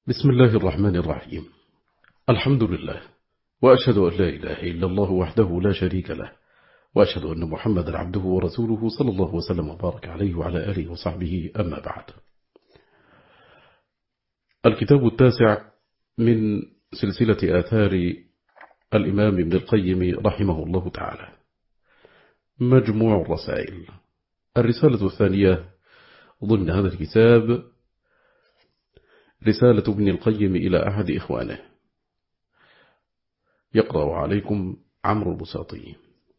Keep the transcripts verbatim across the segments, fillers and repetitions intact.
بسم الله الرحمن الرحيم. الحمد لله، وأشهد أن لا إله إلا الله وحده لا شريك له، وأشهد أن محمد عبده ورسوله صلى الله وسلم وبارك عليه وعلى آله وصحبه، أما بعد. الكتاب التاسع من سلسلة آثار الإمام ابن القيم رحمه الله تعالى، مجموع الرسائل. الرسالة الثانية ضمن هذا الكتاب رسالة ابن القيم إلى أحد إخوانه. يقرأ عليكم عمرو البساطي.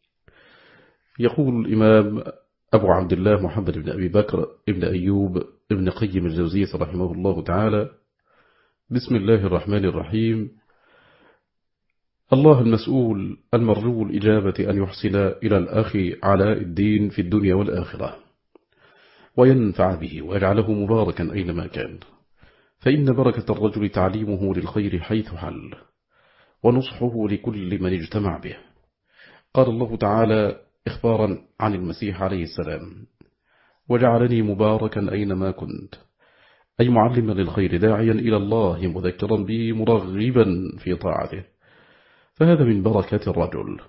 يقول الإمام أبو عبد الله محمد بن أبي بكر ابن أيوب ابن قيم الجوزية رحمه الله تعالى: بسم الله الرحمن الرحيم. الله المسؤول المرجو الإجابة أن يحسن إلى الأخ علاء الدين في الدنيا والآخرة، وينفع به ويجعله مباركا أينما كان، فإن بركة الرجل تعليمه للخير حيث حل، ونصحه لكل من اجتمع به. قال الله تعالى إخبارا عن المسيح عليه السلام: وجعلني مباركا أينما كنت، أي معلما للخير داعيا إلى الله مذكرا به مرغبا في طاعته، فهذا من بركة الرجل.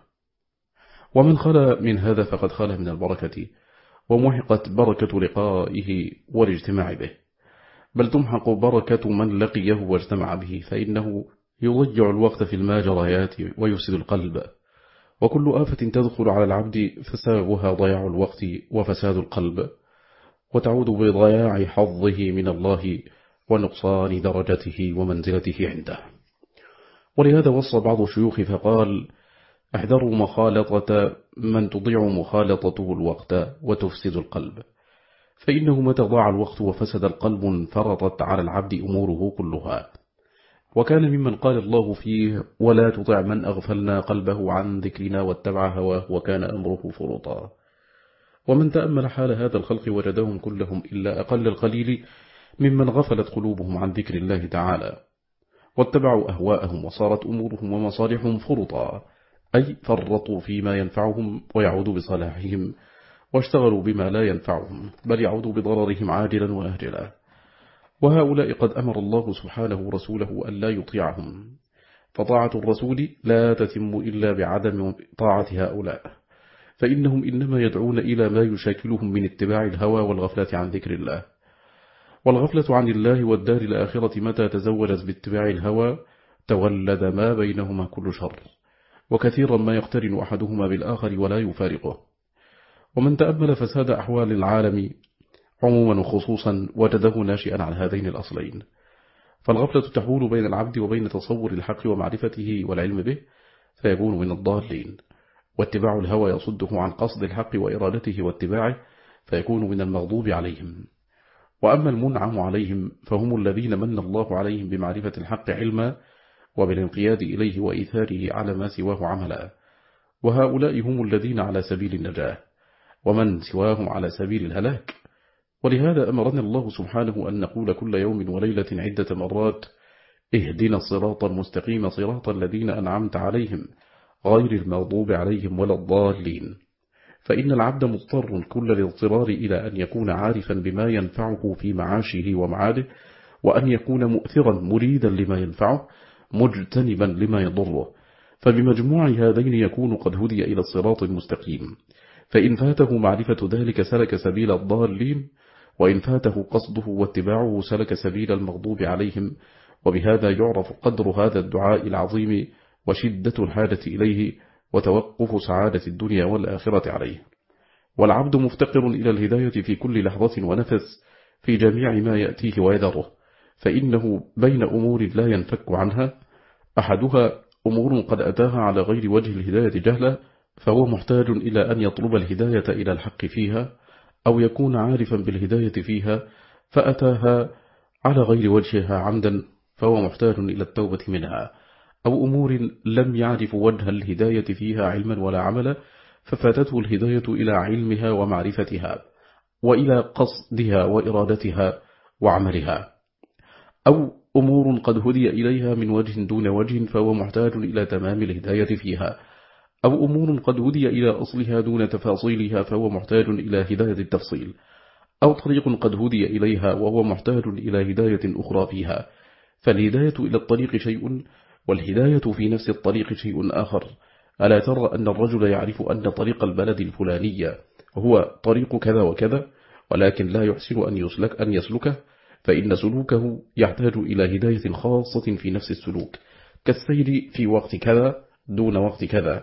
ومن خلا من هذا فقد خلا من البركة، ومحقت بركة لقائه والاجتماع به، بل تمحق بركة من لقيه واجتمع به، فإنه يضيع الوقت في الماجريات ويفسد القلب. وكل آفة تدخل على العبد فساغها ضياع الوقت وفساد القلب، وتعود بضياع حظه من الله ونقصان درجته ومنزلته عنده. ولهذا وصى بعض الشيوخ فقال: احذروا مخالطة من تضيع مخالطته الوقت وتفسد القلب، فإنه متى ضاع الوقت وفسد القلب انفرطت على العبد أموره كلها. وكان ممن قال الله فيه: ولا تطع من أغفلنا قلبه عن ذكرنا واتبع هواه وكان أمره فرطا. ومن تأمل حال هذا الخلق وجدهم كلهم إلا أقل القليل ممن غفلت قلوبهم عن ذكر الله تعالى، واتبعوا أهواءهم، وصارت أمورهم ومصالحهم فرطا، أي فرطوا فيما ينفعهم ويعود بصلاحهم، واشتغلوا بما لا ينفعهم بل يعود بضررهم عاجلا وآجلا. وهؤلاء قد أمر الله سبحانه رسوله أن لا يطيعهم، فطاعة الرسول لا تتم إلا بعدم طاعة هؤلاء، فإنهم إنما يدعون إلى ما يشاكلهم من اتباع الهوى والغفلة عن ذكر الله. والغفلة عن الله والدار الآخرة متى تزوجت باتباع الهوى تولد ما بينهما كل شر، وكثيرا ما يقترن أحدهما بالآخر ولا يفارقه. ومن تأمل فساد أحوال العالم عموما وخصوصا وجده ناشئا عن هذين الأصلين، فالغفلة تحول بين العبد وبين تصور الحق ومعرفته والعلم به، فيكون من الضالين، واتباع الهوى يصده عن قصد الحق وإرادته واتباعه، فيكون من المغضوب عليهم. وأما المنعم عليهم فهم الذين من الله عليهم بمعرفة الحق علما، وبالانقياد إليه وإيثاره على ما سواه عملا، وهؤلاء هم الذين على سبيل النجاة، ومن سواهم على سبيل الهلاك. ولهذا أمرنا الله سبحانه أن نقول كل يوم وليلة عدة مرات: اهدنا الصراط المستقيم صراط الذين أنعمت عليهم غير المغضوب عليهم ولا الضالين. فإن العبد مضطر كل الاضطرار إلى أن يكون عارفا بما ينفعه في معاشه ومعاده، وأن يكون مؤثرا مريدا لما ينفعه مجتنبا لما يضره، فبمجموع هذين يكون قد هدي إلى الصراط المستقيم. فإن فاته معرفة ذلك سلك سبيل الضالين، وإن فاته قصده واتباعه سلك سبيل المغضوب عليهم. وبهذا يعرف قدر هذا الدعاء العظيم وشدة الحاجة إليه، وتوقف سعادة الدنيا والآخرة عليه. والعبد مفتقر إلى الهداية في كل لحظة ونفس في جميع ما يأتيه ويذره، فإنه بين أمور لا ينفك عنها: أحدها أمور قد أتاها على غير وجه الهداية جهلا، فهو محتاج إلى أن يطلب الهداية إلى الحق فيها، أو يكون عارفا بالهداية فيها فأتاها على غير وجهها عمدا، فهو محتاج إلى التوبة منها، أو أمور لم يعرف وجه الهداية فيها علما ولا عملا، ففاتته الهداية إلى علمها ومعرفتها، وإلى قصدها وإرادتها وعملها، أو أمور قد هدي إليها من وجه دون وجه، فهو محتاج إلى تمام الهداية فيها، أو أمور قد هدي إلى أصلها دون تفاصيلها، فهو محتاج إلى هداية التفصيل، أو طريق قد هدي إليها وهو محتاج إلى هداية أخرى فيها، فالهداية إلى الطريق شيء، والهداية في نفس الطريق شيء آخر. ألا ترى أن الرجل يعرف أن طريق البلد الفلانية هو طريق كذا وكذا، ولكن لا يحسن أن يسلك أن يسلكه، فإن سلوكه يحتاج إلى هداية خاصة في نفس السلوك، كالسير في وقت كذا دون وقت كذا،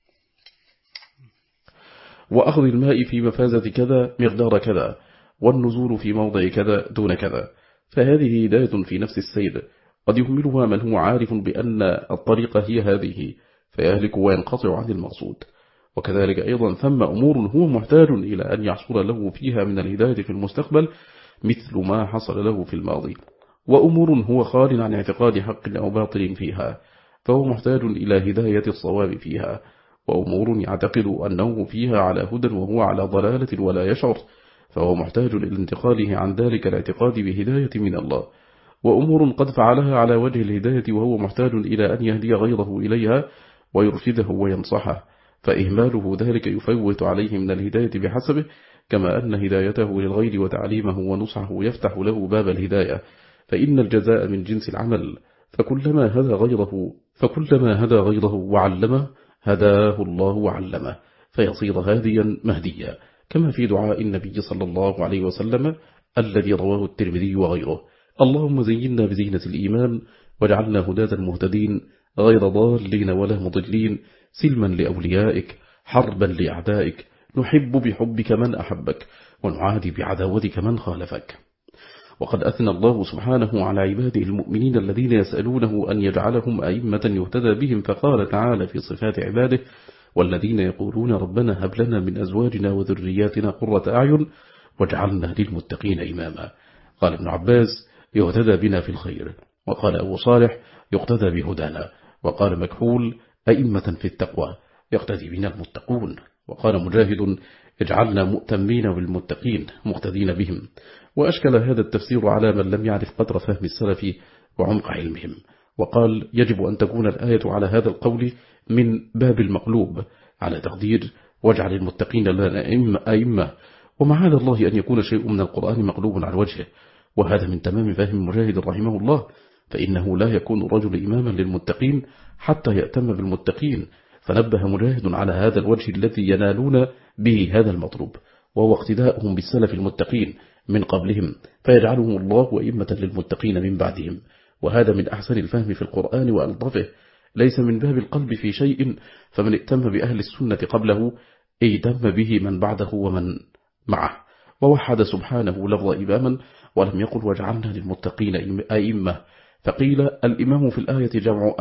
وأخذ الماء في مفازة كذا مقدار كذا، والنزول في موضع كذا دون كذا. فهذه هداية في نفس السير، قد يهملها من هو عارف بأن الطريقة هي هذه، فيهلك وينقطع عن المقصود. وكذلك أيضا ثم أمور هو محتاج إلى أن يحصل له فيها من الهداية في المستقبل مثل ما حصل له في الماضي، وأمور هو خال عن اعتقاد حق أو باطل فيها، فهو محتاج إلى هداية الصواب فيها، وأمور يعتقد أنه فيها على هدى وهو على ضلالة ولا يشعر، فهو محتاج للانتقاله عن ذلك الاعتقاد بهداية من الله، وأمور قد فعلها على وجه الهداية وهو محتاج إلى أن يهدي غيره إليها ويرشده وينصحه، فإهماله ذلك يفوت عليه من الهداية بحسبه، كما أن هدايته للغير وتعليمه ونصحه يفتح له باب الهداية، فإن الجزاء من جنس العمل، فكلما هدى غيره فكلما هدى غيره وعلمه هداه الله وعلمه، فيصير هاديا مهديا، كما في دعاء النبي صلى الله عليه وسلم الذي رواه الترمذي وغيره: اللهم زينا بزينة الإيمان واجعلنا هداة مهتدين غير ضالين ولا مضلين، سلما لأوليائك حربا لأعدائك، نحب بحبك من أحبك ونعادي بعداوتك من خالفك. وقد أثنى الله سبحانه على عباده المؤمنين الذين يسألونه أن يجعلهم أئمة يهتدى بهم، فقال تعالى في صفات عباده: والذين يقولون ربنا هب لنا من أزواجنا وذرياتنا قرة أعين واجعلنا للمتقين إماما. قال ابن عباس: يهتدى بنا في الخير. وقال أبو صالح: يقتدى بهدانا. وقال مكحول: أئمة في التقوى يقتدي بنا المتقون. وقال مجاهد: اجعلنا مؤتمين بالمتقين مقتدين بهم. وأشكل هذا التفسير على من لم يعرف قدر فهم السلف وعمق علمهم، وقال: يجب أن تكون الآية على هذا القول من باب المقلوب، على تقدير واجعل المتقين لنا أئمة، ومعاذ الله أن يكون شيء من القرآن مقلوب عن وجهه، وهذا من تمام فهم مجاهد رحمه الله، فإنه لا يكون الرجل إماما للمتقين حتى يأتم بالمتقين، فنبه مجاهد على هذا الوجه الذي ينالون به هذا المطلوب، وهو اقتداءهم بالسلف المتقين من قبلهم، فيجعلهم الله وإمة للمتقين من بعدهم. وهذا من أحسن الفهم في القرآن وألطفه، ليس من باب القلب في شيء، فمن ائتم بأهل السنة قبله ائتم به من بعده ومن معه، ووحد سبحانه لفظ إماما، ولم يقل واجعلنا للمتقين أئمة، فقيل الإمام في الآية جمع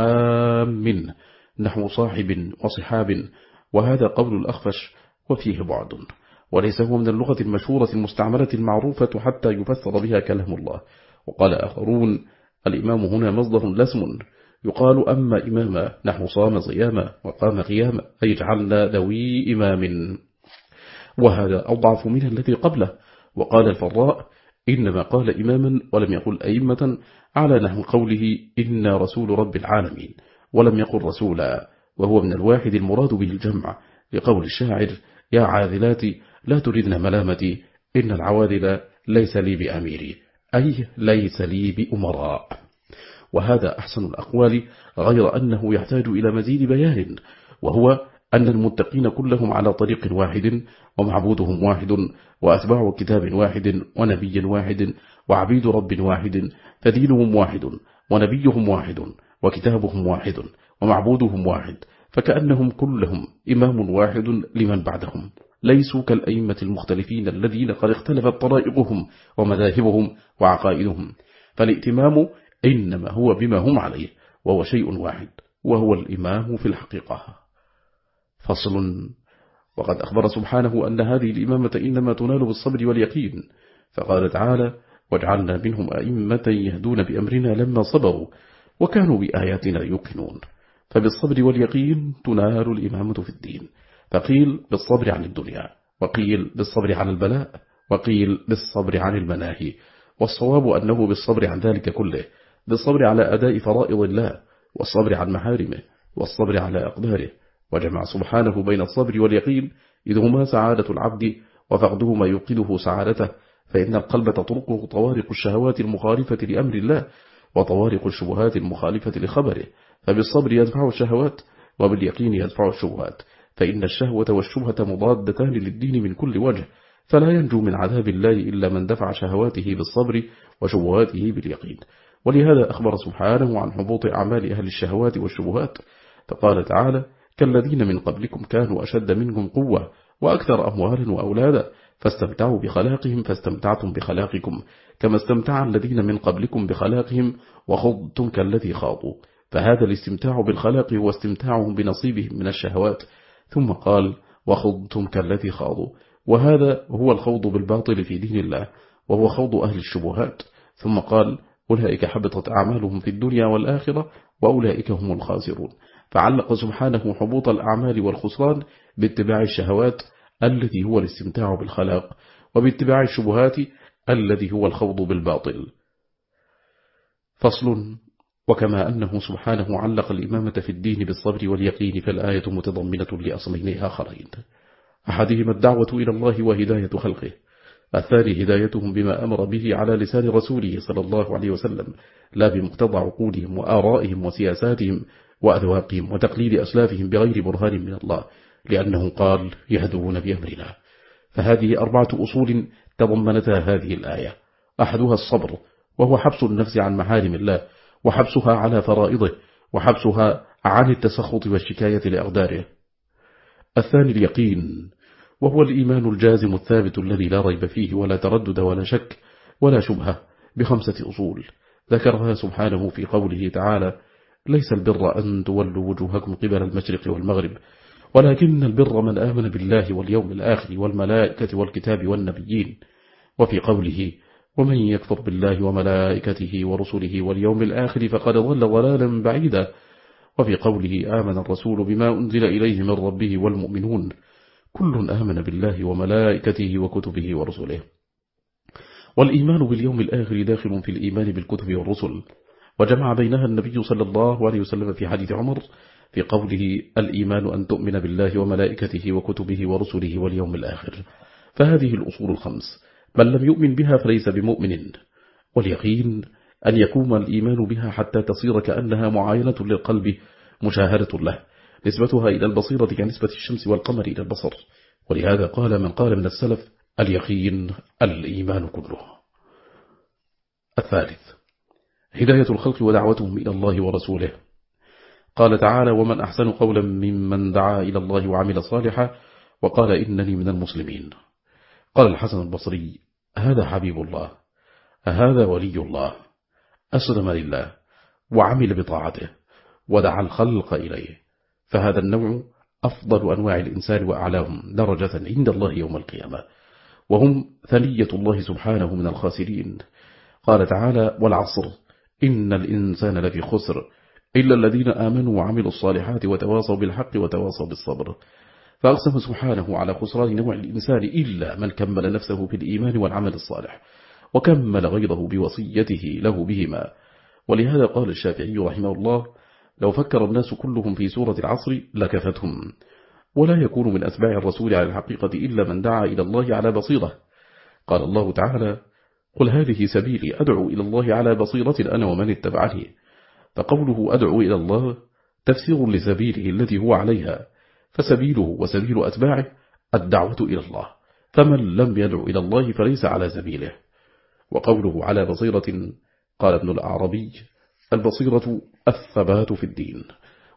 آمن نحو صاحب وصحاب، وهذا قول الأخفش وفيه بعد، وليس هو من اللغة المشهورة المستعملة المعروفة حتى يفسر بها كلام الله. وقال آخرون: الإمام هنا مصدر لسم، يقال أما إماما نحو صام صياما وقام قياما، أي جعلنا ذوي إمام، وهذا أضعف من الذي قبله. وقال الفراء: إنما قال إماما ولم يقل أئمة، على نحو قوله إنا رسول رب العالمين، ولم يقل رسولا، وهو من الواحد المراد به الجمع، لقول الشاعر: يا عاذلاتي لا تردن ملامتي، إن العواذل ليس لي بأميري، أي ليس لي بأمراء. وهذا أحسن الأقوال، غير أنه يحتاج إلى مزيد بيان، وهو أن المتقين كلهم على طريق واحد، ومعبودهم واحد، وأتباع كتاب واحد، ونبي واحد، وعبيد رب واحد، فدينهم واحد، ونبيهم واحد، وكتابهم واحد، ومعبودهم واحد، فكأنهم كلهم إمام واحد لمن بعدهم، ليسوا كالأئمة المختلفين الذين قد اختلفت طرائقهم ومذاهبهم وعقائدهم، فالائتمام إنما هو بما هم عليه، وهو شيء واحد، وهو الإمام في الحقيقة. فصل. وقد أخبر سبحانه أن هذه الإمامة إنما تنال بالصبر واليقين، فقال تعالى: واجعلنا منهم أئمة يهدون بأمرنا لما صبروا وكانوا بآياتنا يوقنون. فبالصبر واليقين تنال الإمامة في الدين، فقيل بالصبر عن الدنيا، وقيل بالصبر عن البلاء، وقيل بالصبر عن المناهي، والصواب أنه بالصبر عن ذلك كله، بالصبر على أداء فرائض الله، والصبر عن محارمه، والصبر على أقداره. وجمع سبحانه بين الصبر واليقين، إذ هما سعادة العبد، وفقدهما يوقده سعادته، فإن القلب تطرقه طوارق الشهوات المخالفة لأمر الله، وطوارق الشبهات المخالفة لخبره، فبالصبر يدفع الشهوات، وباليقين يدفع الشبهات، فإن الشهوة والشبهة مضادتان للدين من كل وجه، فلا ينجو من عذاب الله إلا من دفع شهواته بالصبر وشبهاته باليقين. ولهذا أخبر سبحانه عن حبوط أعمال أهل الشهوات والشبهات، فقال تعالى: كالذين من قبلكم كانوا أشد منكم قوة وأكثر أموالا وأولادا فاستمتعوا بخلاقهم فاستمتعتم بخلاقكم كما استمتع الذين من قبلكم بخلاقهم وخضتم كالذي خاضوا. فهذا الاستمتاع بالخلاق هو استمتاعهم بنصيبهم من الشهوات. ثم قال: وخضتم كالذي خاضوا، وهذا هو الخوض بالباطل في دين الله، وهو خوض أهل الشبهات. ثم قال: أولئك حبطت أعمالهم في الدنيا والآخرة وأولئك هم الخاسرون. فعلق سبحانه حبوط الأعمال والخسران باتباع الشهوات الذي هو الاستمتاع بالخلاق، وباتباع الشبهات الذي هو الخوض بالباطل. فصل. وكما أنه سبحانه علق الإمامة في الدين بالصبر واليقين، فالآية متضمنة لأصلين آخرين: أحدهما الدعوة إلى الله وهداية خلقه، الثاني هدايتهم بما أمر به على لسان رسوله صلى الله عليه وسلم، لا بمقتضى عقولهم وآرائهم وسياساتهم وأذواقهم وتقليد أسلافهم بغير برهان من الله، لأنه قال: يهدون بأمرنا. فهذه أربعة أصول تضمنتها هذه الآية: أحدها الصبر، وهو حبس النفس عن محارم الله، وحبسها على فرائضه، وحبسها عن التسخط والشكاية لأقداره. الثاني اليقين، وهو الإيمان الجازم الثابت الذي لا ريب فيه ولا تردد ولا شك ولا شبهة، بخمسة أصول ذكرها سبحانه في قوله تعالى: ليس البر أن تولوا وجوهكم قبل المشرق والمغرب، ولكن البر من آمن بالله واليوم الآخر والملائكة والكتاب والنبيين. وفي قوله: ومن يكفر بالله وملائكته ورسله واليوم الآخر فقد ضل ضلالا بعيدا. وفي قوله: آمن الرسول بما أنزل إليه من ربه والمؤمنون كل آمن بالله وملائكته وكتبه ورسله. والإيمان باليوم الآخر داخل في الإيمان بالكتب والرسل، وجمع بينها النبي صلى الله عليه وسلم في حديث عمر في قوله: الإيمان أن تؤمن بالله وملائكته وكتبه ورسله واليوم الآخر. فهذه الأصول الخمس من لم يؤمن بها فليس بمؤمن. واليقين أن يقوم الإيمان بها حتى تصير كأنها معاينة للقلب مشاهدة له، نسبتها إلى البصيرة كنسبة الشمس والقمر إلى البصر. ولهذا قال من قال من السلف: اليقين الإيمان كله. الثالث هداية الخلق ودعوتهم إلى الله ورسوله. قال تعالى: ومن أحسن قولا ممن دعا إلى الله وعمل صالحا وقال إنني من المسلمين. قال الحسن البصري: هذا حبيب الله، هذا ولي الله، أسلم لله وعمل بطاعته ودعا الخلق إليه، فهذا النوع أفضل أنواع الإنسان وأعلاهم درجة عند الله يوم القيامة، وهم ثنية الله سبحانه من الخاسرين. قال تعالى: والعصر إن الإنسان لفي خسر إلا الذين آمنوا وعملوا الصالحات وتواصوا بالحق وتواصوا بالصبر. فأقسم سبحانه على خسران نوع الإنسان إلا من كمل نفسه في الإيمان والعمل الصالح وكمل غيره بوصيته له بهما. ولهذا قال الشافعي رحمه الله: لو فكر الناس كلهم في سورة العصر لكفتهم. ولا يكون من أتباع الرسول على الحقيقة إلا من دعا إلى الله على بصيرة. قال الله تعالى: قل هذه سبيلي أدعو إلى الله على بصيرة أنا ومن اتبعني. فقوله أدعو إلى الله تفسير لسبيله التي هو عليها، فسبيله وسبيل أتباعه الدعوة إلى الله، فمن لم يدعو إلى الله فليس على سبيله. وقوله على بصيرة، قال ابن الأعربي: البصيرة الثبات في الدين،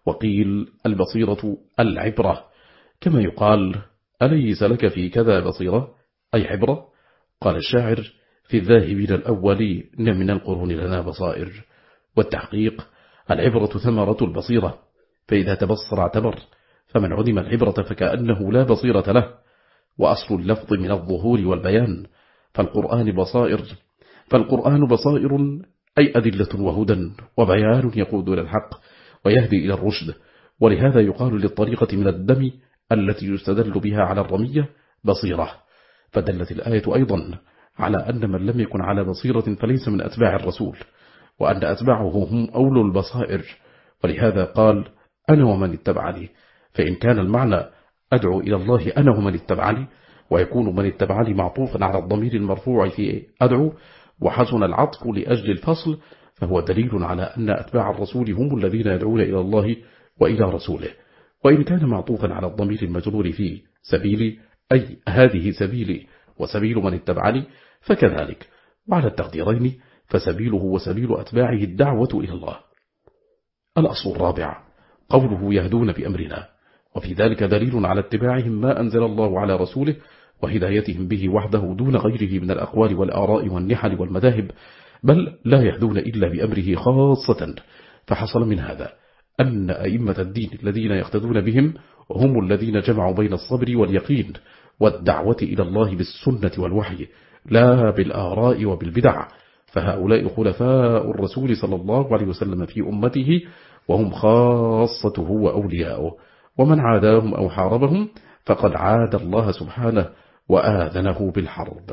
وقيل البصيرة العبرة، كما يقال: أليس لك في كذا بصيرة أي عبرة؟ قال الشاعر: في الذاهبين الأولين من القرون لنا بصائر. والتحقيق: العبرة ثمرة البصيرة، فإذا تبصر اعتبر، فمن عدم العبرة فكأنه لا بصيرة له. وأصل اللفظ من الظهور والبيان، فالقرآن بصائر فالقرآن بصائر أي أدلة وهدى وبيان يقود إلى الحق ويهدي إلى الرشد. ولهذا يقال للطريقة من الدم التي يستدل بها على الرمية بصيرة. فدلت الآية أيضا على أن من لم يكن على بصيرة فليس من أتباع الرسول، وأن أتباعه هم أولو البصائر. ولهذا قال: أنا ومن اتبعني. فإن كان المعنى أدعو إلى الله أنا ومن اتبعني، ويكون من اتبعني معطوفا على الضمير المرفوع في أدعو، وحسن العطف لأجل الفصل، فهو دليل على أن أتباع الرسول هم الذين يدعون إلى الله وإلى رسوله. وإن كان معطوفا على الضمير المجرور فيه سبيلي، أي هذه سبيلي وسبيل من اتبعني، فكذلك، وعلى التقديرين فسبيله وسبيل أتباعه الدعوة إلى الله. الأصل الرابع قوله يهدون بأمرنا، وفي ذلك دليل على اتباعهم ما أنزل الله على رسوله وهدايتهم به وحده دون غيره من الأقوال والآراء والنحل والمذاهب، بل لا يهدون إلا بأمره خاصة. فحصل من هذا أن أئمة الدين الذين يقتدون بهم هم الذين جمعوا بين الصبر واليقين والدعوة إلى الله بالسنة والوحي لا بالآراء وبالبدع، فهؤلاء خلفاء الرسول صلى الله عليه وسلم في أمته، وهم خاصته وأولياؤه، ومن عاداهم أو حاربهم فقد عاد الله سبحانه وآذنه بالحرب.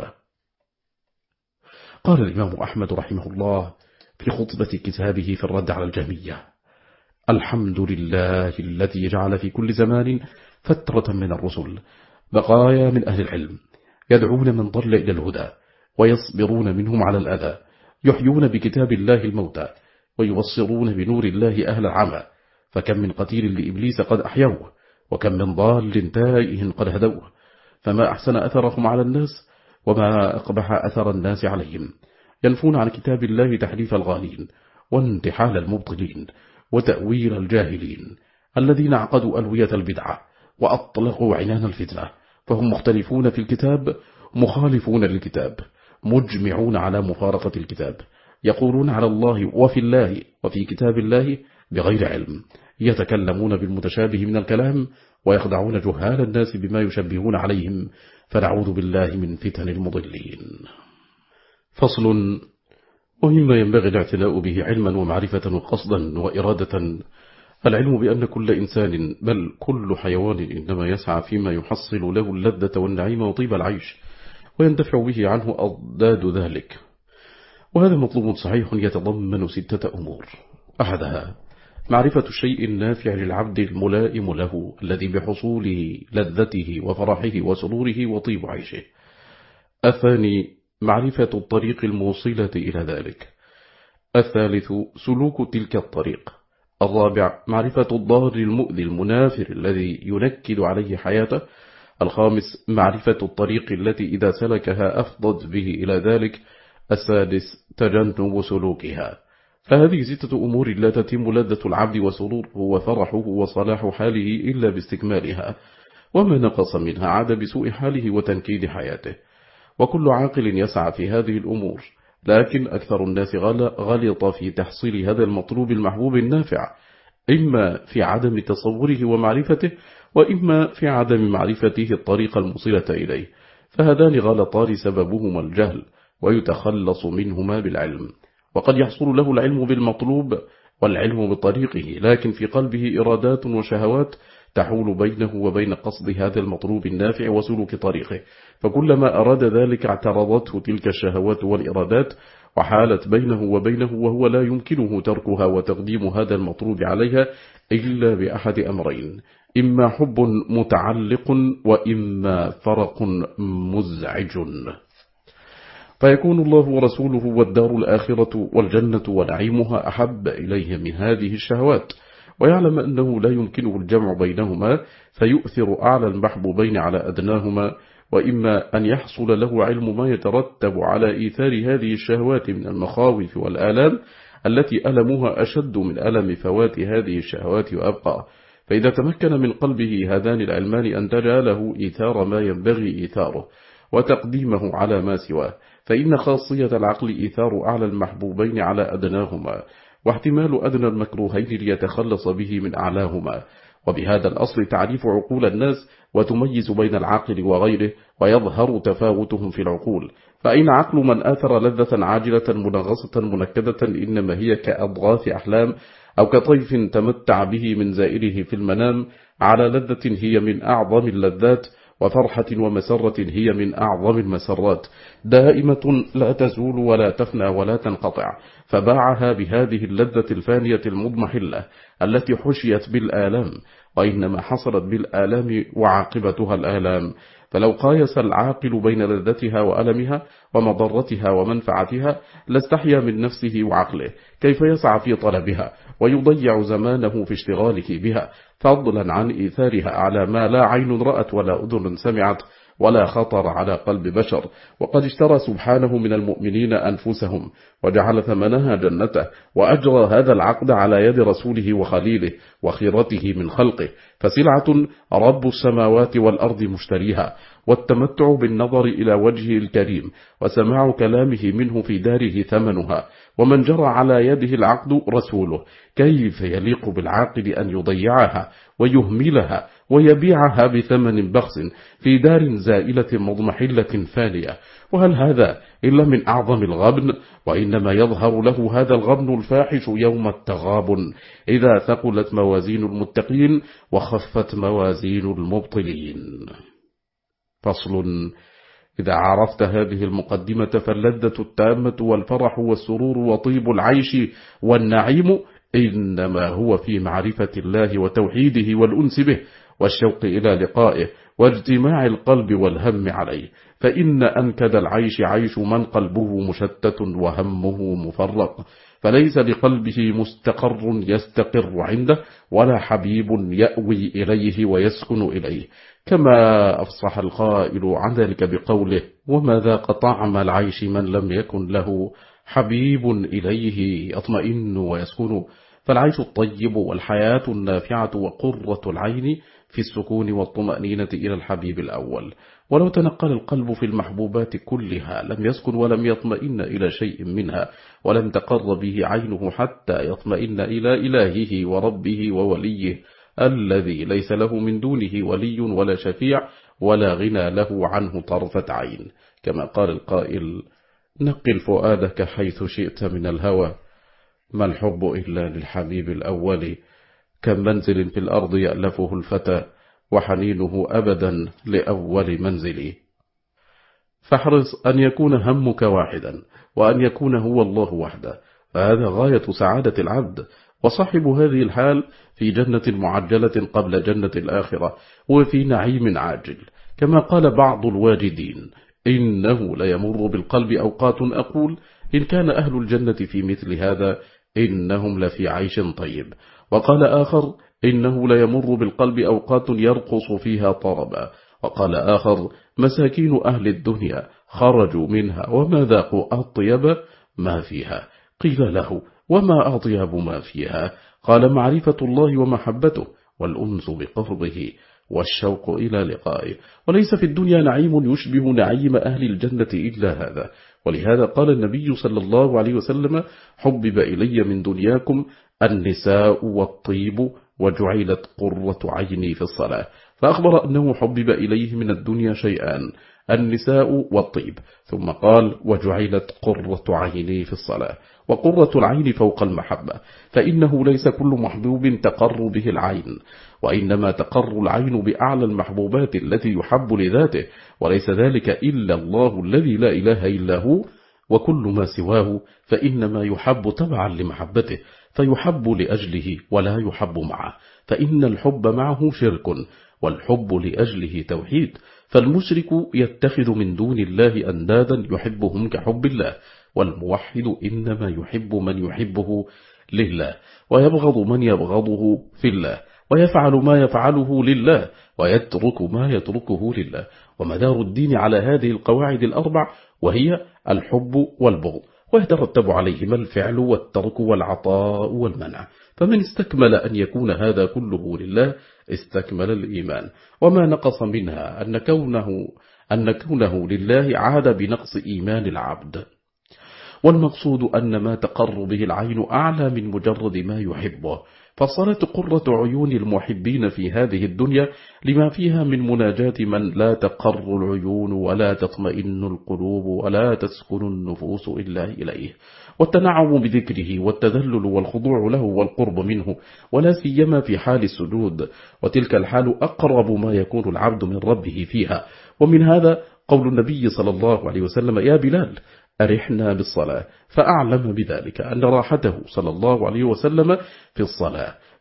قال الإمام أحمد رحمه الله في خطبة كتابه في الرد على الجهمية: الحمد لله الذي جعل في كل زمان فترة من الرسل بقايا من أهل العلم يدعون من ضل إلى الهدى ويصبرون منهم على الأذى، يحيون بكتاب الله الموتى ويبصرون بنور الله أهل العمى، فكم من قتيل لإبليس قد أحيوه، وكم من ضال تائه قد هدوه، فما أحسن أثرهم على الناس وما أقبح أثر الناس عليهم، ينفون عن كتاب الله تحريف الغالين وانتحال المبطلين وتأويل الجاهلين الذين عقدوا ألوية البدعة وأطلقوا عنان الفتنة، فهم مختلفون في الكتاب مخالفون للكتاب مجمعون على مفارقة الكتاب، يقولون على الله وفي الله وفي كتاب الله بغير علم، يتكلمون بالمتشابه من الكلام ويخدعون جهال الناس بما يشبهون عليهم، فنعوذ بالله من فتن المضلين. فصل: ومما ينبغي الاعتناء به علما ومعرفة وقصدا وإرادة العلم بأن كل إنسان بل كل حيوان إنما يسعى فيما يحصل له اللذة والنعيم وطيب العيش ويندفع به عنه أضداد ذلك، وهذا مطلوب صحيح يتضمن ستة أمور: أحدها معرفة الشيء النافع للعبد الملائم له الذي بحصوله لذته وفرحه وسروره وطيب عيشه. الثاني معرفة الطريق الموصلة إلى ذلك. الثالث سلوك تلك الطريق. الرابع معرفة الضار المؤذي المنافر الذي ينكد عليه حياته. الخامس معرفة الطريق التي إذا سلكها أفضت به إلى ذلك. السادس تجنب سلوكها. فهذه ستة أمور لا تتم لذة العبد وسروره وفرحه وصلاح حاله إلا باستكمالها، وما نقص منها عاد بسوء حاله وتنكيد حياته، وكل عاقل يسعى في هذه الأمور، لكن أكثر الناس غلط في تحصيل هذا المطلوب المحبوب النافع، إما في عدم تصوره ومعرفته، وإما في عدم معرفته الطريق الموصلة إليه، فهذان غلطان سببهما الجهل ويتخلص منهما بالعلم. وقد يحصل له العلم بالمطلوب والعلم بطريقه، لكن في قلبه إرادات وشهوات تحول بينه وبين قصد هذا المطلوب النافع وسلوك طريقه، فكلما أراد ذلك اعترضته تلك الشهوات والإرادات وحالت بينه وبينه، وهو لا يمكنه تركها وتقديم هذا المطلوب عليها إلا بأحد أمرين: إما حب متعلق وإما فرق مزعج، فيكون الله ورسوله والدار الآخرة والجنة ونعيمها أحب إليه من هذه الشهوات، ويعلم أنه لا يمكنه الجمع بينهما فيؤثر أعلى المحبوبين على أدناهما، وإما أن يحصل له علم ما يترتب على إيثار هذه الشهوات من المخاوف والآلام التي ألمها أشد من ألم فوات هذه الشهوات وأبقى، فإذا تمكن من قلبه هذان العلمان أنتجا له إيثار ما ينبغي إيثاره وتقديمه على ما سواه، فإن خاصية العقل إيثار أعلى المحبوبين على أدناهما، واحتمال أدنى المكروهين ليتخلص به من أعلاهما، وبهذا الأصل تعريف عقول الناس وتميز بين العاقل وغيره، ويظهر تفاوتهم في العقول، فإن عقل من آثر لذة عاجلة منغصة منكدة إنما هي كأضغاث أحلام أو كطيف تمتع به من زائره في المنام على لذة هي من أعظم اللذات وفرحة ومسرة هي من أعظم المسرات دائمة لا تزول ولا تفنى ولا تنقطع، فباعها بهذه اللذة الفانية المضمحلة التي حشيت بالآلام، وإنما حصلت بالآلام وعاقبتها الآلام، فلو قايس العاقل بين لذتها وألمها ومضرتها ومنفعتها لاستحيا من نفسه وعقله كيف يسعى في طلبها ويضيع زمانه في اشتغاله بها، فضلا عن إيثارها على ما لا عين رأت ولا أذن سمعت ولا خطر على قلب بشر. وقد اشترى سبحانه من المؤمنين أنفسهم وجعل ثمنها جنته، وأجرى هذا العقد على يد رسوله وخليله وخيرته من خلقه، فسلعة رب السماوات والأرض مشتريها، والتمتع بالنظر إلى وجهه الكريم وسماع كلامه منه في داره ثمنها. ومن جرى على يده العقد رسوله، كيف يليق بالعاقل أن يضيعها ويهملها ويبيعها بثمن بخس في دار زائلة مضمحلة فانية؟ وهل هذا إلا من أعظم الغبن؟ وإنما يظهر له هذا الغبن الفاحش يوم التغابن، إذا ثقلت موازين المتقين وخفت موازين المبطلين. فصل: إذا عرفت هذه المقدمة فاللذة التامة والفرح والسرور وطيب العيش والنعيم إنما هو في معرفة الله وتوحيده والأنس به والشوق إلى لقائه واجتماع القلب والهم عليه، فإن أنكد العيش عيش من قلبه مشتت وهمه مفرق، فليس لقلبه مستقر يستقر عنده ولا حبيب يأوي إليه ويسكن إليه، كما أفصح القائل عن ذلك بقوله: وما ذاق طعم العيش من لم يكن له حبيب إليه يطمئن ويسكن. فالعيش الطيب والحياة النافعة وقرة العين في السكون والطمأنينة إلى الحبيب الأول. ولو تنقل القلب في المحبوبات كلها لم يسكن ولم يطمئن إلى شيء منها، ولم تقر به عينه حتى يطمئن إلى إلهه وربه ووليه الذي ليس له من دونه ولي ولا شفيع ولا غنى له عنه طرفة عين، كما قال القائل: نقل فؤادك حيث شئت من الهوى، ما الحب إلا للحبيب الأول، كم منزل في الأرض يألفه الفتى وحنينه أبدا لأول منزل. فاحرص أن يكون همك واحدا، وأن يكون هو الله وحده، فهذا غاية سعادة العبد. وصاحب هذه الحال في جنة معجلة قبل جنة الآخرة، وفي نعيم عاجل، كما قال بعض الواجدين: إنه ليمر بالقلب أوقات أقول إن كان أهل الجنة في مثل هذا إنهم لفي عيش طيب. وقال آخر: إنه ليمر بالقلب أوقات يرقص فيها طربا. وقال آخر: مساكين أهل الدنيا خرجوا منها وما ذاقوا أطيب ما فيها. قيل له: وما أطيب ما فيها؟ قال: معرفة الله ومحبته والأنس بقربه والشوق إلى لقائه. وليس في الدنيا نعيم يشبه نعيم أهل الجنة إلا هذا. ولهذا قال النبي صلى الله عليه وسلم: حبب إلي من دنياكم النساء والطيب وجعلت قرة عيني في الصلاة. فأخبر أنه حبب إليه من الدنيا شيئان: النساء والطيب، ثم قال: وجعلت قرة عيني في الصلاة. وقرة العين فوق المحبة، فإنه ليس كل محبوب تقر به العين، وإنما تقر العين بأعلى المحبوبات التي يحب لذاته، وليس ذلك إلا الله الذي لا إله إلا هو، وكل ما سواه فإنما يحب تبعا لمحبته، فيحب لأجله ولا يحب معه، فإن الحب معه شرك والحب لأجله توحيد. فالمشرك يتخذ من دون الله أندادا يحبهم كحب الله، والموحد إنما يحب من يحبه لله، ويبغض من يبغضه في الله، ويفعل ما يفعله لله، ويترك ما يتركه لله. ومدار الدين على هذه القواعد الأربع، وهي الحب والبغض، ويترتب عليهما الفعل والترك والعطاء والمنع. فمن استكمل أن يكون هذا كله لله استكمل الإيمان، وما نقص منها أن كونه, أن كونه لله عاد بنقص إيمان العبد. والمقصود أن ما تقر به العين أعلى من مجرد ما يحبه، فصارت قرة عيون المحبين في هذه الدنيا لما فيها من مناجاة من لا تقر العيون ولا تطمئن القلوب ولا تسكن النفوس إلا إليه، والتنعم بذكره والتذلل والخضوع له والقرب منه، ولا سيما في حال السجود، وتلك الحال أقرب ما يكون العبد من ربه فيها. ومن هذا قول النبي صلى الله عليه وسلم: يا بلال أرحنا بالصلاة، فأعلم بذلك أن راحته صلى الله عليه وسلم في الصلاة،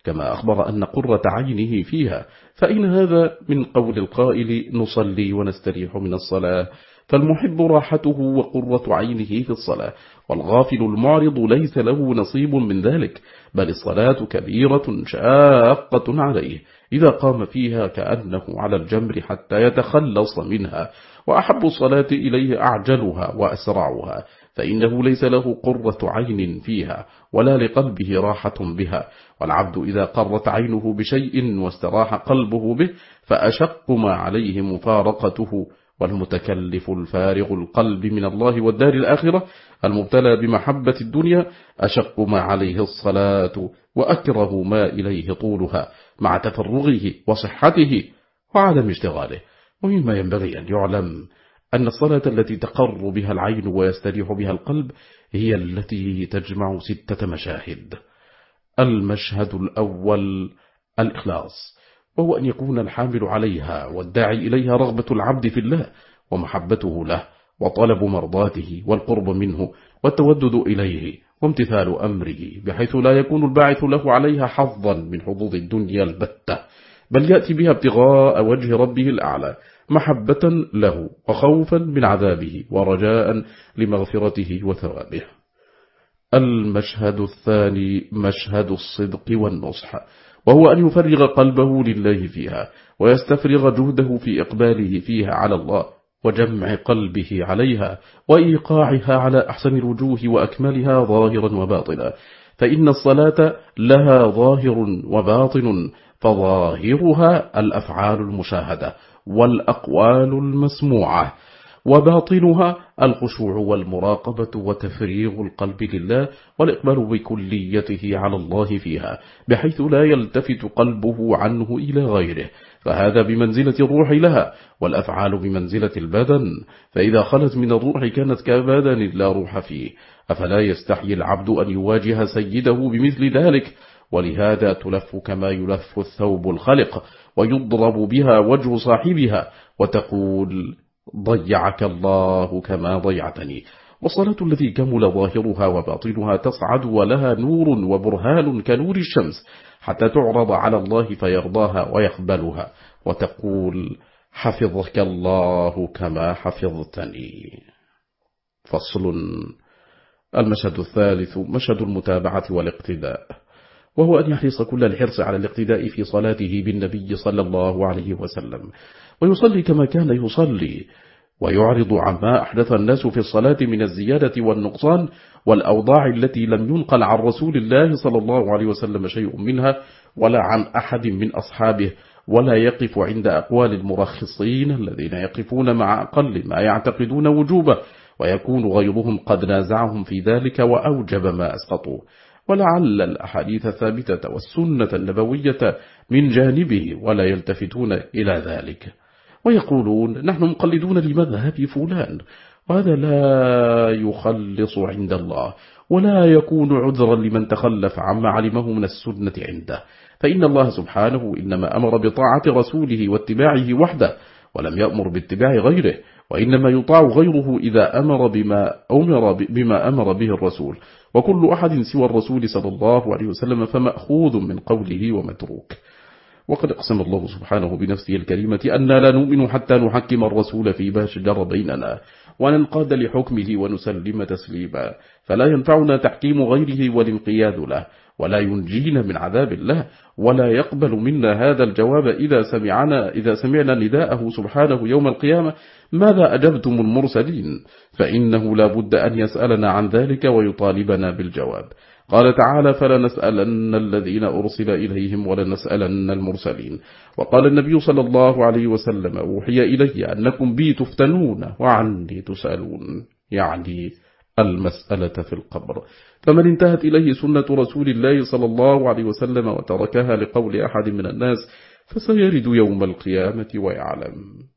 كما أخبر أن قرة عينه فيها. فإن هذا من قول القائل نصلي ونستريح من الصلاة، فالمحب راحته وقرة عينه في الصلاة، والغافل المعرض ليس له نصيب من ذلك، بل الصلاة كبيرة شاقة عليه، إذا قام فيها كأنه على الجمر حتى يتخلص منها، وأحب الصلاة إليه أعجلها وأسرعها، فإنه ليس له قرة عين فيها ولا لقلبه راحة بها. والعبد إذا قرت عينه بشيء واستراح قلبه به فأشق ما عليه مفارقته. والمتكلف الفارغ القلب من الله والدار الآخرة المبتلى بمحبة الدنيا أشق ما عليه الصلاة وأكره ما إليه طولها، مع تفرغه وصحته وعدم اشتغاله. ومما ينبغي أن يعلم أن الصلاة التي تقر بها العين ويستريح بها القلب هي التي تجمع ستة مشاهد. المشهد الأول الإخلاص، وهو أن يكون الحامل عليها والداعي إليها رغبة العبد في الله ومحبته له وطلب مرضاته والقرب منه والتودد إليه وامتثال أمره، بحيث لا يكون الباعث له عليها حظا من حظوظ الدنيا البتة، بل يأتي بها ابتغاء وجه ربه الأعلى، محبة له وخوفا من عذابه ورجاء لمغفرته وثوابه. المشهد الثاني مشهد الصدق والنصح، وهو أن يفرغ قلبه لله فيها ويستفرغ جهده في إقباله فيها على الله وجمع قلبه عليها وإيقاعها على أحسن الوجوه وأكملها ظاهرا وباطنا، فإن الصلاة لها ظاهر وباطن، فظاهرها الأفعال المشاهدة والأقوال المسموعة، وباطنها الخشوع والمراقبة وتفريغ القلب لله والإقبال بكليته على الله فيها، بحيث لا يلتفت قلبه عنه إلى غيره، فهذا بمنزلة الروح لها، والأفعال بمنزلة البدن، فإذا خلت من الروح كانت كبدن لا روح فيه، أفلا يستحي العبد أن يواجه سيده بمثل ذلك، ولهذا تلف كما يلف الثوب الخلق ويضرب بها وجه صاحبها وتقول ضيعك الله كما ضيعتني. والصلاة التي كمل ظاهرها وباطنها تصعد ولها نور وبرهان كنور الشمس حتى تعرض على الله فيرضاها ويقبلها وتقول حفظك الله كما حفظتني. فصل. المشهد الثالث مشهد المتابعة والاقتداء، وهو أن يحرص كل الحرص على الاقتداء في صلاته بالنبي صلى الله عليه وسلم، ويصلي كما كان يصلي، ويعرض عما أحدث الناس في الصلاة من الزيادة والنقصان والأوضاع التي لم ينقل عن رسول الله صلى الله عليه وسلم شيء منها ولا عن أحد من أصحابه، ولا يقف عند أقوال المرخصين الذين يقفون مع أقل ما يعتقدون وجوبه، ويكون غيرهم قد نازعهم في ذلك وأوجب ما أسقطوه. ولعل الأحاديث الثابتة والسنة النبوية من جانبه ولا يلتفتون إلى ذلك، ويقولون نحن مقلدون لمذهب فلان، وهذا لا يخلص عند الله ولا يكون عذرا لمن تخلف عما علمه من السنة عنده، فإن الله سبحانه إنما أمر بطاعة رسوله واتباعه وحده، ولم يأمر باتباع غيره، وإنما يطاع غيره إذا أمر بما أمر بما أمر به الرسول، وكل أحد سوى الرسول صلى الله عليه وسلم فمأخوذ من قوله ومتروك. وقد أقسم الله سبحانه بنفسه الكريمة أننا لا نؤمن حتى نحكم الرسول فيما شجر بيننا وننقاد لحكمه ونسلم تسليما، فلا ينفعنا تحكيم غيره والانقياد له، ولا ينجينا من عذاب الله، ولا يقبل منا هذا الجواب إذا سمعنا إذا سمعنا نداءه سبحانه يوم القيامة ماذا أجبتم المرسلين، فإنه لا بد أن يسألنا عن ذلك ويطالبنا بالجواب. قال تعالى فلنسألن الذين أرسل إليهم ولنسألن المرسلين. وقال النبي صلى الله عليه وسلم أوحي إلي أنكم بي تفتنون وعني تسألون، يعني المسألة في القبر. فمن انتهت إليه سنة رسول الله صلى الله عليه وسلم وتركها لقول أحد من الناس فسيرد يوم القيامة ويعلم.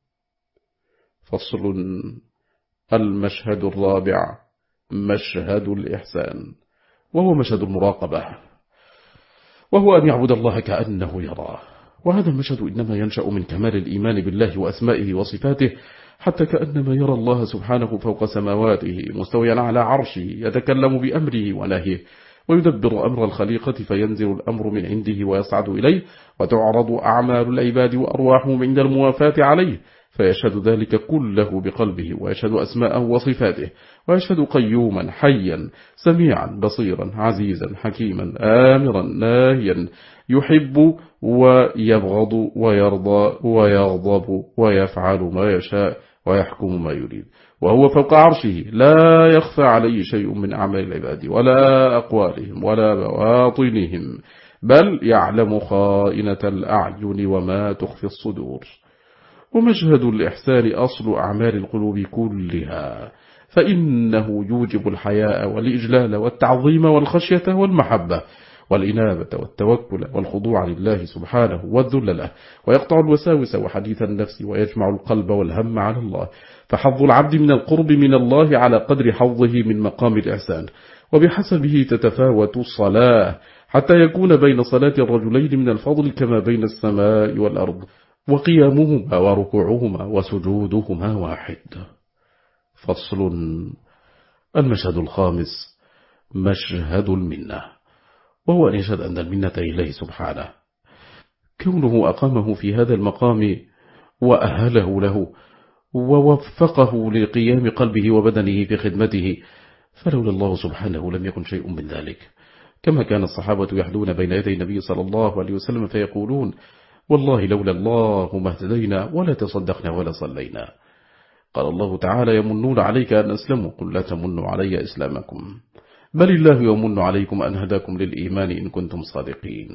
فصل. المشهد الرابع مشهد الإحسان، وهو مشهد المراقبة، وهو أن يعبد الله كأنه يراه، وهذا المشهد إنما ينشأ من كمال الإيمان بالله وأسمائه وصفاته، حتى كأنما يرى الله سبحانه فوق سماواته مستويا على عرشه يتكلم بأمره ونهيه، ويدبر أمر الخليقة فينزل الأمر من عنده ويصعد إليه، وتعرض أعمال العباد وأرواحهم عند الموافاة عليه، فيشهد ذلك كله بقلبه، ويشهد أسماءه وصفاته، ويشهد قيوما حيا سميعا بصيرا عزيزا حكيما آمرا ناهيا، يحب ويبغض ويرضى ويغضب ويفعل ما يشاء ويحكم ما يريد، وهو فوق عرشه لا يخفى عليه شيء من أعمال العباد ولا أقوالهم ولا بواطنهم، بل يعلم خائنة الأعين وما تخفي الصدور. ومشهد الإحسان أصل أعمال القلوب كلها، فإنه يوجب الحياء والإجلال والتعظيم والخشية والمحبة والإنابة والتوكل والخضوع لله سبحانه والذل له، ويقطع الوساوس وحديث النفس، ويجمع القلب والهم على الله. فحظ العبد من القرب من الله على قدر حظه من مقام الإحسان، وبحسبه تتفاوت الصلاة، حتى يكون بين صلاة الرجلين من الفضل كما بين السماء والأرض، وقيامهما وركوعهما وسجودهما واحد. فصل. المشهد الخامس مشهد المنة، وهو أن يشهد أن المنة إليه سبحانه، كونه أقامه في هذا المقام وأهله له ووفقه لقيام قلبه وبدنه في خدمته، فلولا الله سبحانه لم يكن شيء من ذلك. كما كان الصحابة يحدون بين يدي النبي صلى الله عليه وسلم فيقولون: والله لولا الله ما اهتدينا ولا تصدقنا ولا صلينا. قال الله تعالى: يمنون عليك أن أسلموا، قل لا تمنوا علي إسلامكم، بل الله يمن عليكم أن هداكم للإيمان إن كنتم صادقين.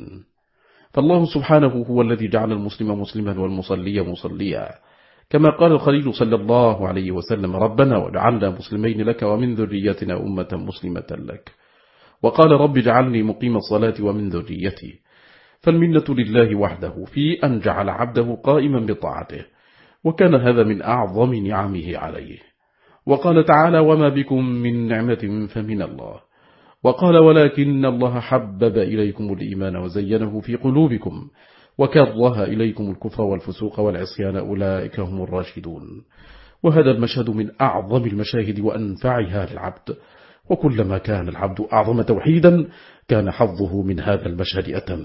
فالله سبحانه هو الذي جعل المسلم مسلما والمصلي مصليا، كما قال الخليل صلى الله عليه وسلم: ربنا واجعلنا مسلمين لك ومن ذريتنا أمة مسلمة لك، وقال: رب اجعلني مقيم الصلاة ومن ذريتي. فالمنة لله وحده في أن جعل عبده قائما بطاعته، وكان هذا من أعظم نعمه عليه. وقال تعالى: وما بكم من نعمة فمن الله. وقال: ولكن الله حبب إليكم الإيمان وزينه في قلوبكم وكره إليكم الكفر والفسوق والعصيان، أولئك هم الراشدون. وهذا المشهد من أعظم المشاهد وأنفعها للعبد، وكلما كان العبد أعظم توحيدا كان حظه من هذا المشهد أتم.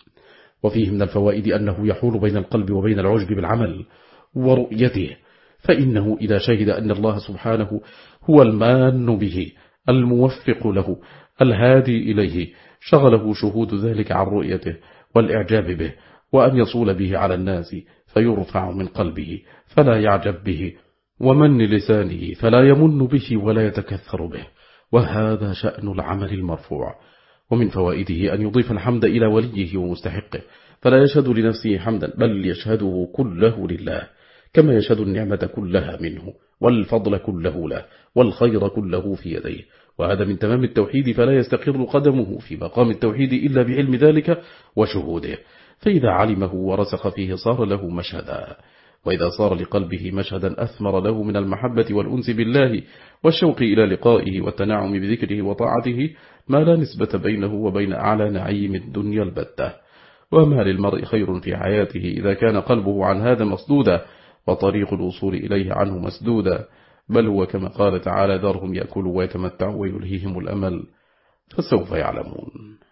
وفيه من الفوائد أنه يحول بين القلب وبين العجب بالعمل ورؤيته، فإنه إذا شهد أن الله سبحانه هو المان به الموفق له الهادي إليه، شغله شهود ذلك عن رؤيته والإعجاب به، وأن يصول به على الناس فيرفع من قلبه فلا يعجب به، ومن لسانه فلا يمن به ولا يتكثر به، وهذا شأن العمل المرفوع. ومن فوائده أن يضيف الحمد إلى وليه ومستحقه، فلا يشهد لنفسه حمدا بل يشهده كله لله، كما يشهد النعمة كلها منه والفضل كله له والخير كله في يديه. وهذا من تمام التوحيد، فلا يستقر قدمه في مقام التوحيد إلا بعلم ذلك وشهوده، فإذا علمه ورسخ فيه صار له مشهدا. وإذا صار لقلبه مشهدا أثمر له من المحبة والأنس بالله والشوق إلى لقائه والتنعم بذكره وطاعته ما لا نسبة بينه وبين أعلى نعيم الدنيا البتة. وما للمرء خير في حياته إذا كان قلبه عن هذا مصدودا وطريق الوصول إليه عنه مسدودا، بل هو كما قال تعالى: ذرهم يأكلوا ويتمتعوا ويلهيهم الأمل فسوف يعلمون.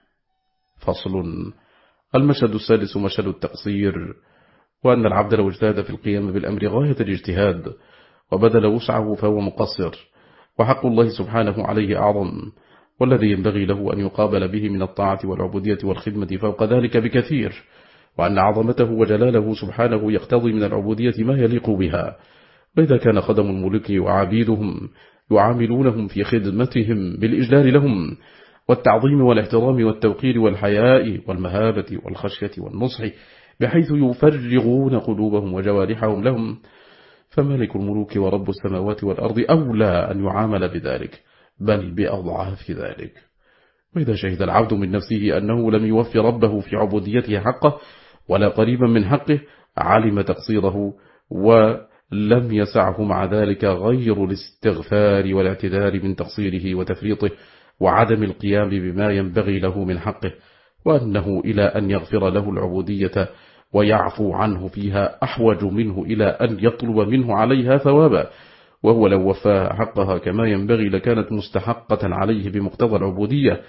فصل. المشهد السادس مشهد التقصير، وأن العبد لو اجتهد في القيام بالأمر غاية الاجتهاد وبذل وسعه فهو مقصر، وحق الله سبحانه عليه أعظم، والذي ينبغي له أن يقابل به من الطاعة والعبودية والخدمة فوق ذلك بكثير، وأن عظمته وجلاله سبحانه يقتضي من العبودية ما يليق بها. وإذا كان خدم الملك وعبيدهم يعاملونهم في خدمتهم بالإجلال لهم والتعظيم والاحترام والتوقير والحياء والمهابة والخشية والنصح، بحيث يفرغون قلوبهم وجوارحهم لهم، فملك الملوك ورب السماوات والأرض أولى أن يعامل بذلك، بل بأضعاف ذلك. وإذا شهد العبد من نفسه أنه لم يوفي ربه في عبوديته حقه ولا قريبا من حقه، علم تقصيره، ولم يسعه مع ذلك غير الاستغفار والاعتذار من تقصيره وتفريطه وعدم القيام بما ينبغي له من حقه، وأنه إلى أن يغفر له العبودية ويعفو عنه فيها أحوج منه إلى أن يطلب منه عليها ثوابا، وهو لو وفاها حقها كما ينبغي لكانت مستحقة عليه بمقتضى العبودية،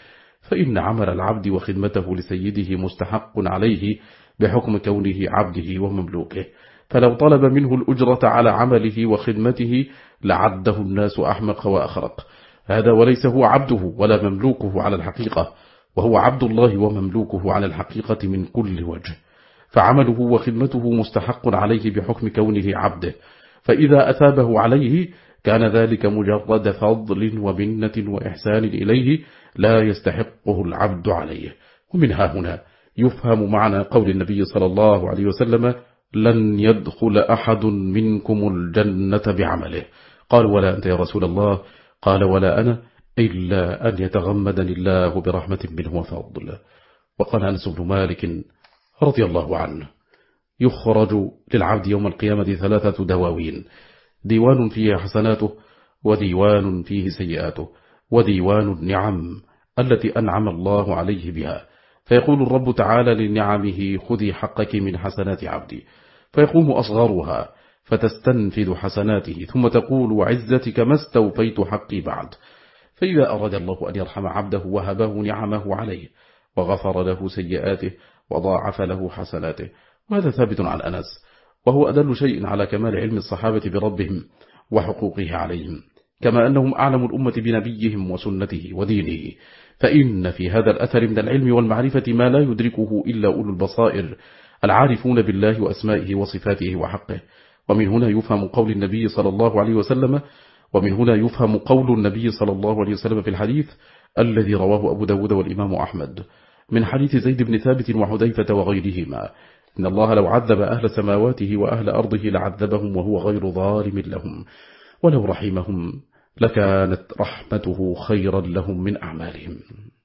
فإن عمل العبد وخدمته لسيده مستحق عليه بحكم كونه عبده ومملوكه، فلو طلب منه الأجرة على عمله وخدمته لعده الناس أحمق وأخرق. هذا وليس هو عبده ولا مملوكه على الحقيقة، وهو عبد الله ومملوكه على الحقيقة من كل وجه، فعمله وخدمته مستحق عليه بحكم كونه عبده، فإذا أثابه عليه كان ذلك مجرد فضل ومنة وإحسان إليه لا يستحقه العبد عليه. ومنها هنا يفهم معنى قول النبي صلى الله عليه وسلم: لن يدخل أحد منكم الجنة بعمله. قال: ولا أنت يا رسول الله؟ قال: ولا أنا، إلا أن يتغمدني الله برحمة منه وفضل. وقال أنس بن مالك رضي الله عنه: يخرج للعبد يوم القيامة ثلاثة دواوين: ديوان فيه حسناته، وديوان فيه سيئاته، وديوان النعم التي أنعم الله عليه بها، فيقول الرب تعالى لنعمه: خذي حقك من حسنات عبدي، فيقوم أصغرها فتستنفذ حسناته، ثم تقول: وعزتك ما استوفيت حقي بعد. فإذا أراد الله أن يرحم عبده وهبه نعمه عليه، وغفر له سيئاته، وضاعف له حسناته. وهذا ثابت عن أنس، وهو أدل شيء على كمال علم الصحابة بربهم وحقوقه عليهم، كما أنهم أعلم الأمة بنبيهم وسنته ودينه، فإن في هذا الأثر من العلم والمعرفة ما لا يدركه إلا أولو البصائر العارفون بالله وأسمائه وصفاته وحقه. ومن هنا يفهم قول النبي صلى الله عليه وسلم ومن هنا يفهم قول النبي صلى الله عليه وسلم في الحديث الذي رواه أبو داود والإمام أحمد من حديث زيد بن ثابت وحذيفة وغيرهما: إن الله لو عذب أهل سماواته وأهل أرضه لعذبهم وهو غير ظالم لهم، ولو رحمهم لكانت رحمته خيرا لهم من أعمالهم.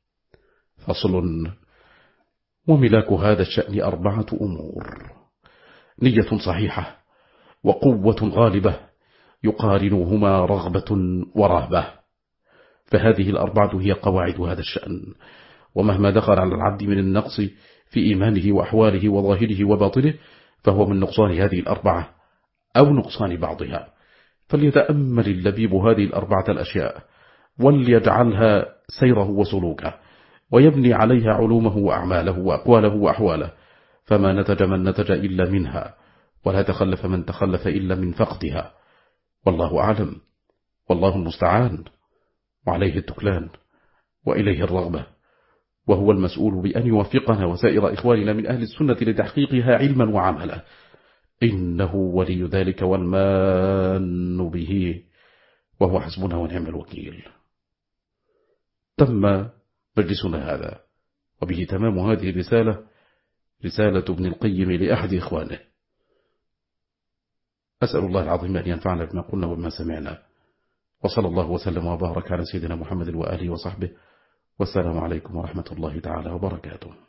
فصل. وملاك هذا الشأن أربعة أمور: نية صحيحة، وقوة غالبة يقارنهما رغبة ورهبة، فهذه الأربعة هي قواعد هذا الشأن، ومهما دخل على العبد من النقص في إيمانه وأحواله وظاهره وباطنه فهو من نقصان هذه الأربعة أو نقصان بعضها، فليتأمل اللبيب هذه الأربعة الأشياء، وليجعلها سيره وسلوكه، ويبني عليها علومه وأعماله وأقواله وأحواله، فما نتج من نتج إلا منها، ولا تخلف من تخلف إلا من فقدها. والله أعلم، والله المستعان، وعليه التكلان، وإليه الرغبة، وهو المسؤول بأن يوفقنا وسائر إخواننا من أهل السنة لتحقيقها علما وعملا، إنه ولي ذلك والمان به، وهو حسبنا ونعم الوكيل. تم مجلسنا هذا، وبه تمام هذه الرسالة، رسالة ابن القيم لأحد إخوانه. أسأل الله العظيم أن ينفعنا بما قلنا وبما سمعنا، وصلى الله وسلم وبارك على سيدنا محمد وآله وصحبه، والسلام عليكم ورحمة الله تعالى وبركاته.